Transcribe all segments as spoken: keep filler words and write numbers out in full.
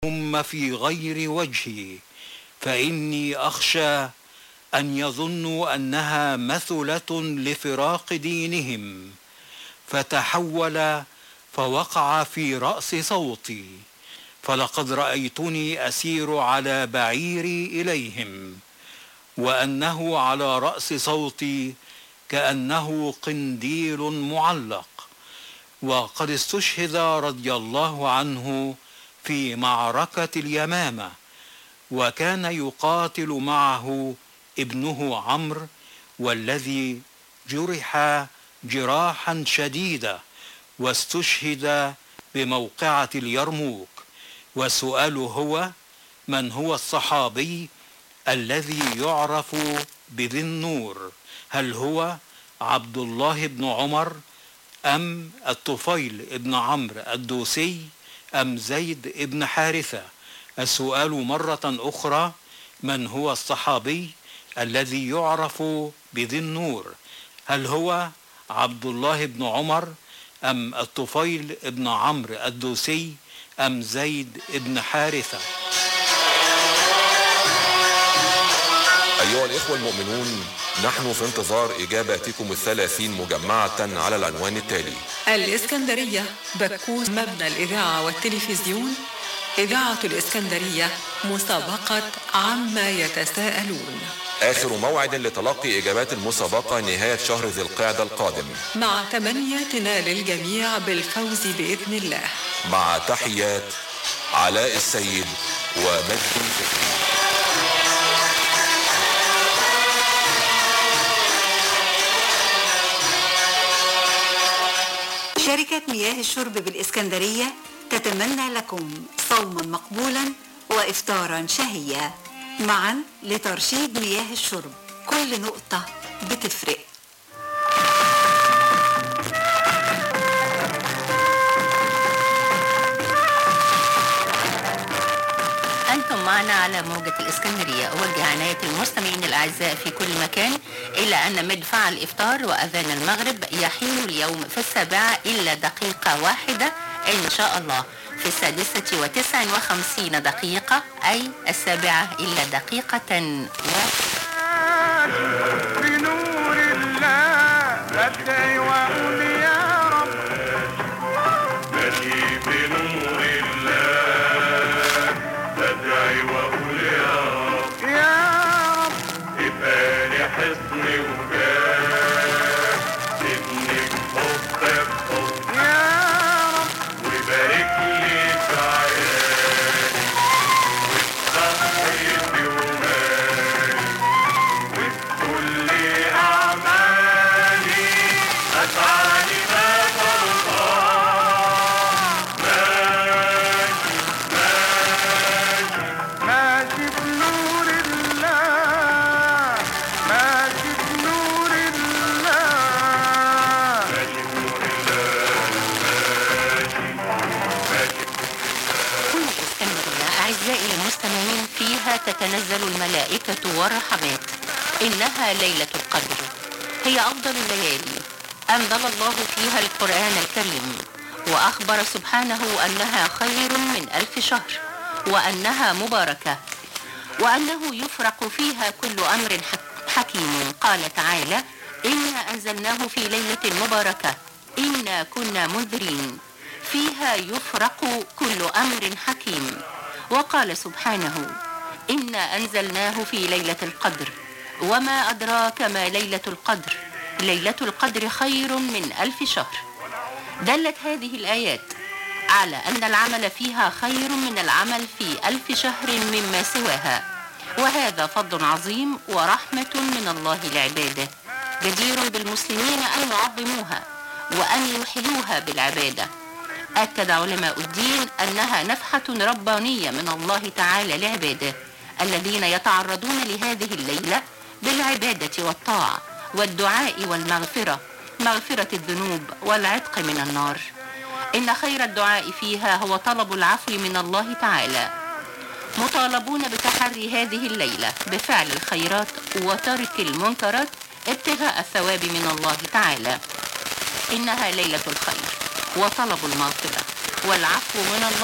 هم في غير وجهي، فإني أخشى أن يظنوا أنها مثلة لفراق دينهم، فتحول فوقع في رأس صوتي، فلقد رأيتني أسير على بعيري إليهم، وأنه على رأس صوتي كأنه قنديل معلق. وقد استشهد رضي الله عنه في معركة اليمامة، وكان يقاتل معه ابنه عمرو، والذي جرح جراحا شديدة واستشهد بموقعة اليرموك. والسؤال هو: من هو الصحابي الذي يعرف بذي النور؟ هل هو عبد الله بن عمر، أم الطفيل بن عمرو الدوسي، أم زيد بن حارثة؟ السؤال مرة أخرى: من هو الصحابي الذي يعرف بذي النور؟ هل هو عبد الله بن عمر، أم الطفيل بن عمرو الدوسي، أم زيد بن حارثة؟ أيها الإخوة المؤمنون، نحن في انتظار إجاباتكم الثلاثين مجمعة على العنوان التالي: الإسكندرية، بكوس، مبنى الإذاعة والتلفزيون، إذاعة الإسكندرية، مسابقة عما يتساءلون. آخر موعد لتلقي إجابات المسابقة نهاية شهر ذي القعدة القادم، مع تمنياتنا للجميع بالفوز بإذن الله. مع تحيات علاء السيد ومجد الفكري. شركة مياه الشرب بالإسكندرية تتمنى لكم صوما مقبولا وإفطارا شهيا، معا لترشيد مياه الشرب، كل نقطة بتفرق. أنتم معنا على موجة الإسكندرية. أوجه عناية المستمعين الأعزاء في كل مكان إلى أن مدفع الإفطار وأذان المغرب يحين اليوم في السابعة إلا دقيقة واحدة إن شاء الله، في السادسة وتسع وخمسين دقيقة، أي السابعة إلا دقيقة واحدة. بنور الله بدعي وأقول يا رب، بدعي بنور الله بدعي وأقول يا رب، يا رب ابقالي حصن وجاه، سيبني بحب بحب يا رب، وبارك لي في عيالي وبصحتي ومالي وبكل أعمالي، أسعى لما ترضى. ماشي ماشي ماشي بنور الله، ماشي بنور الله، ماشي بنور الله، ماشي ماشي. كل الإسكندرية أعزائي المستمعين فيها تتنزل الملائكة والرحمات. إنها ليلة القدر، هي أفضل الليالي. أنزل الله فيها القرآن الكريم، وأخبر سبحانه أنها خير من ألف شهر، وأنها مباركة، وأنه يفرق فيها كل أمر حكيم. قال تعالى: إنا أنزلناه في ليلة مباركة إنا كنا منذرين فيها يفرق كل أمر حكيم. وقال سبحانه: إنا أنزلناه في ليلة القدر وما أدراك ما ليلة القدر ليلة القدر خير من ألف شهر. دلت هذه الآيات على أن العمل فيها خير من العمل في ألف شهر مما سواها، وهذا فضل عظيم ورحمة من الله لعباده، جدير بالمسلمين أن يعظموها وأن يحيوها بالعبادة. أكد علماء الدين أنها نفحة ربانية من الله تعالى لعباده الذين يتعرضون لهذه الليلة بالعبادة والطاعة والدعاء والمغفرة، مغفرة الذنوب والعتق من النار. إن خير الدعاء فيها هو طلب العفو من الله تعالى. مطالبون بتحري هذه الليلة بفعل الخيرات وترك المنكرات ابتغاء الثواب من الله تعالى. إنها ليلة الخير وطلب المغفرة والعفو من الله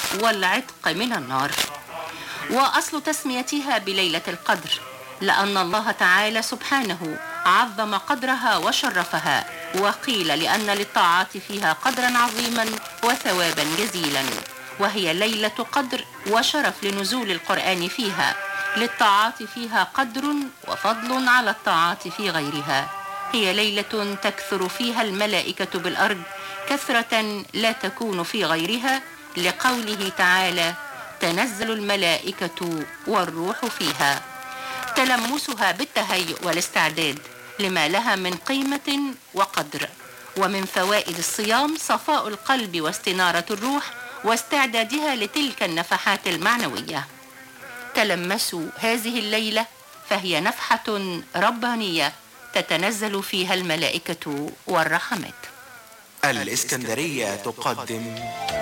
والعتق من النار. وأصل تسميتها بليلة القدر لأن الله تعالى سبحانه عظم قدرها وشرفها، وقيل لأن للطاعات فيها قدرا عظيما وثوابا جزيلا، وهي ليلة قدر وشرف لنزول القرآن فيها، للطاعات فيها قدر وفضل على الطاعات في غيرها. هي ليلة تكثر فيها الملائكة بالأرض كثرة لا تكون في غيرها، لقوله تعالى: تنزل الملائكة والروح فيها. تلمسها بالتهيؤ والاستعداد لما لها من قيمة وقدر. ومن فوائد الصيام صفاء القلب واستنارة الروح واستعدادها لتلك النفحات المعنوية. تلمسوا هذه الليلة فهي نفحة ربانية تتنزل فيها الملائكة والرحمات. الإسكندرية تقدم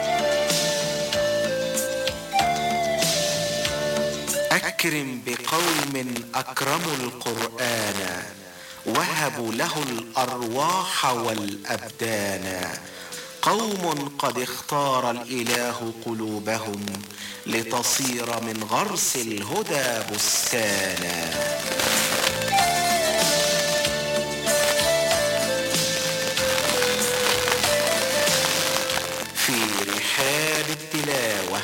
أكرم بقوم أكرموا القرآن وهبوا له الأرواح والأبدان، قوم قد اختار الإله قلوبهم لتصير من غرس الهدى بستانا. في رحاب التلاوة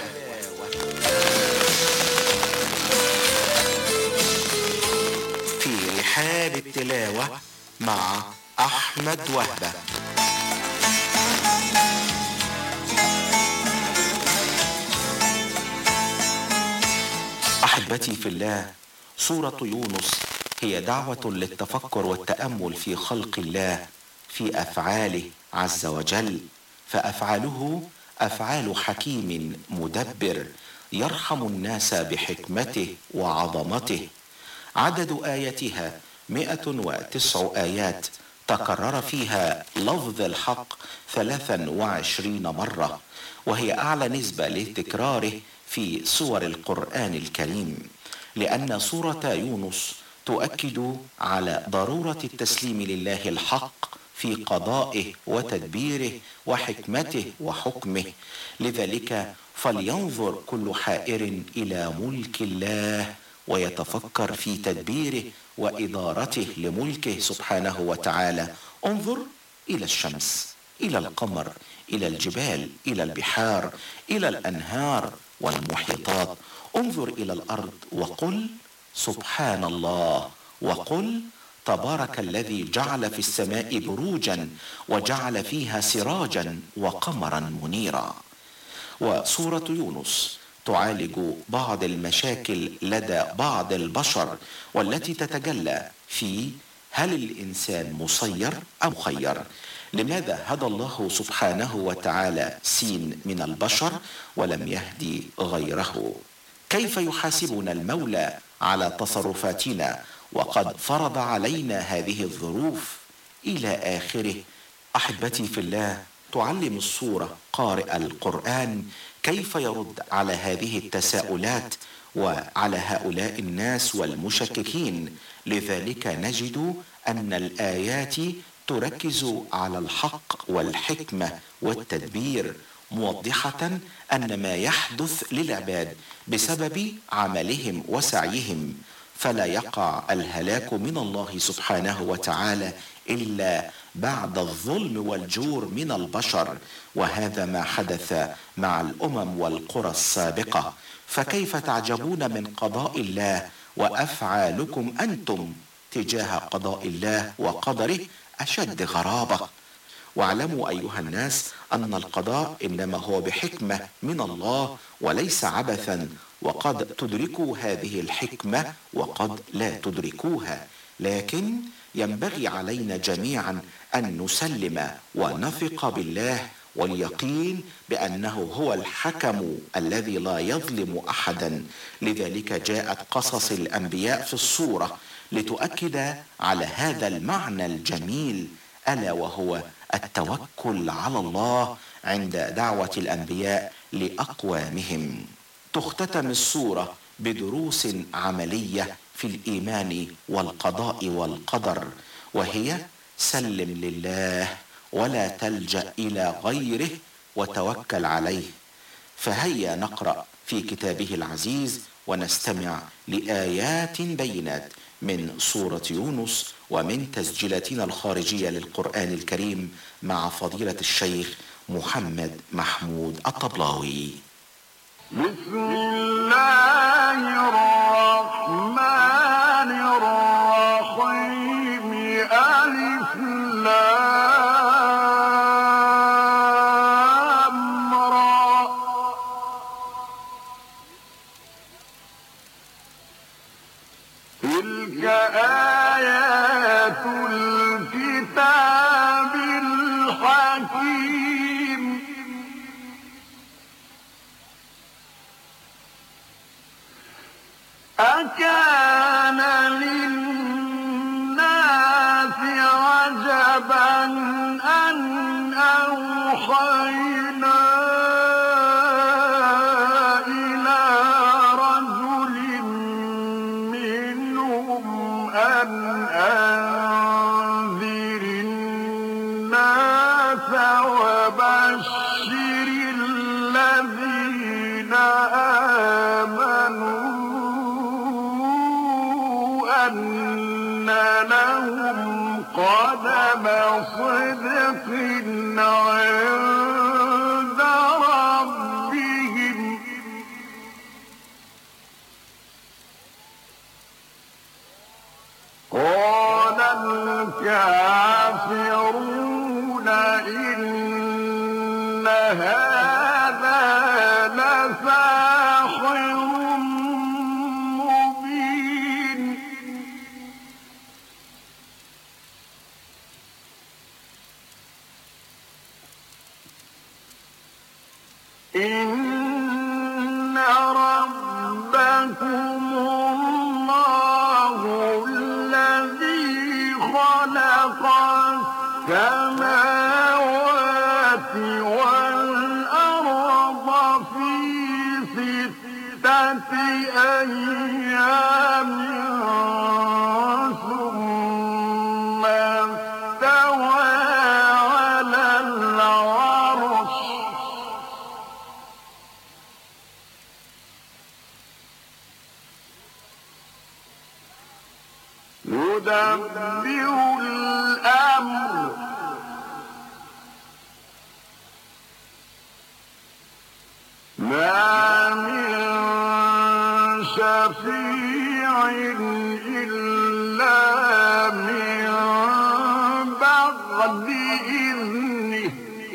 في رحاب التلاوة مع أحمد وهبة. أحبتي في الله، سورة يونس هي دعوة للتفكر والتأمل في خلق الله، في أفعاله عز وجل، فأفعاله أفعال حكيم مدبر يرحم الناس بحكمته وعظمته. عدد آياتها مئة وتسع آيات، تكرر فيها لفظ الحق ثلاثا وعشرين مرة، وهي أعلى نسبة لتكراره في سور القرآن الكريم، لأن سورة يونس تؤكد على ضرورة التسليم لله الحق في قضائه وتدبيره وحكمته وحكمه. لذلك فلينظر كل حائر إلى ملك الله ويتفكر في تدبيره وإدارته لملكه سبحانه وتعالى. انظر إلى الشمس، إلى القمر، إلى الجبال، إلى البحار، إلى الأنهار والمحيطات. انظر إلى الأرض وقل سبحان الله، وقل تبارك الذي جعل في السماء بروجا وجعل فيها سراجا وقمرا منيرا. وسورة يونس تعالج بعض المشاكل لدى بعض البشر، والتي تتجلى في هل الإنسان مسير أم مخير؟ لماذا هدى الله سبحانه وتعالى سين من البشر ولم يهدي غيره؟ كيف يحاسبنا المولى على تصرفاتنا وقد فرض علينا هذه الظروف إلى آخره؟ أحبتي في الله، تعلم السورة قارئ القرآن كيف يرد على هذه التساؤلات وعلى هؤلاء الناس والمشككين. لذلك نجد أن الآيات تركز على الحق والحكمة والتدبير، موضحة أن ما يحدث للعباد بسبب عملهم وسعيهم، فلا يقع الهلاك من الله سبحانه وتعالى إلا بعد الظلم والجور من البشر، وهذا ما حدث مع الأمم والقرى السابقة. فكيف تعجبون من قضاء الله وأفعالكم أنتم تجاه قضاء الله وقدره أشد غرابة؟ واعلموا أيها الناس أن القضاء إنما هو بحكمة من الله وليس عبثا، وقد تدركوا هذه الحكمة وقد لا تدركوها، لكن ينبغي علينا جميعا أن نسلم ونثق بالله واليقين بأنه هو الحكم الذي لا يظلم أحدا. لذلك جاءت قصص الأنبياء في السورة لتؤكد على هذا المعنى الجميل، ألا وهو التوكل على الله عند دعوة الأنبياء لأقوامهم. تختتم السورة بدروس عملية في الإيمان والقضاء والقدر، وهي سلم لله ولا تلجأ إلى غيره وتوكل عليه. فهيا نقرأ في كتابه العزيز ونستمع لآيات بينات من سورة يونس ومن تسجيلاتنا الخارجية للقرآن الكريم مع فضيلة الشيخ محمد محمود الطبلاوي. بسم الله الرحمن الرحيم. ألف لام را. تلك آيات الكتاب الحكيم. أكان للناس عجبا أن أوحينا إلى رجل منهم أن أنذر الناس وبشر الذين آمنوا أن لهم قدم صدق عند ربهم. قال الكافرون إن هذا لساحر مبين. إن ربكم الله الذي خلق السماوات والأرض في ستة أيام ثم استوى على العرش. يدبر الأمر ما من شفيع إلا من بعد إذنه.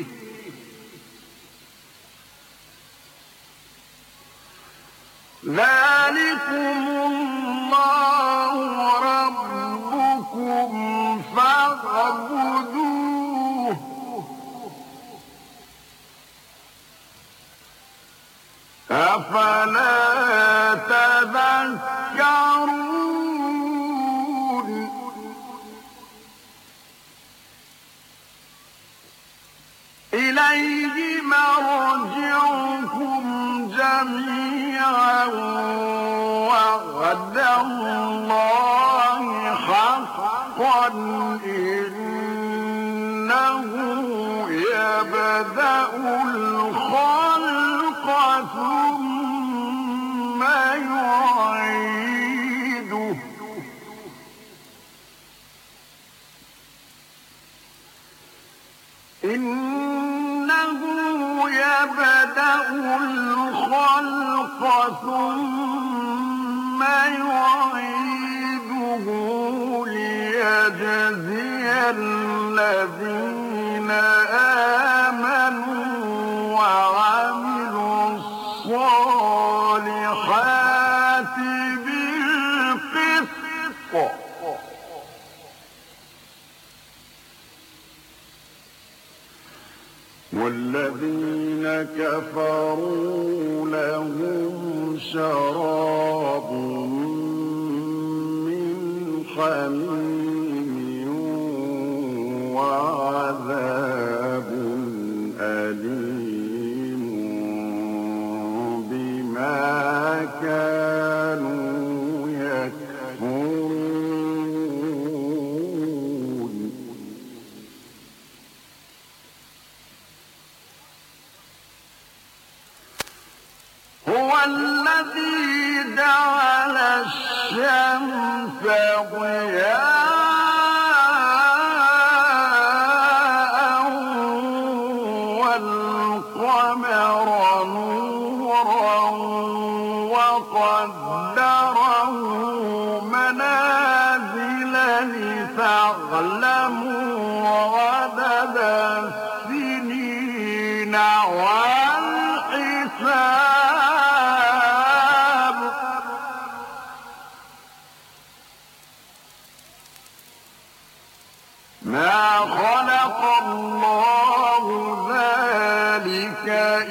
ذلكم الله ربكم فاعبدوه. أفلا تذكرون. إليه مرجعكم جميعا وعد الله حقا إنه يبدأ الخلق ثم يعيده. إنه يبدأ الخلق ثم يعيده ليجزي الذين آمنوا وعملوا الصالحات بالقسط. والذين كفروا لهم شراب من حميم وعذاب أليم بما كانوا يكفرون. جعل الشمس ضياء والقمر نورا وقدره منازل لتعلموا عدد السنين والحساب ما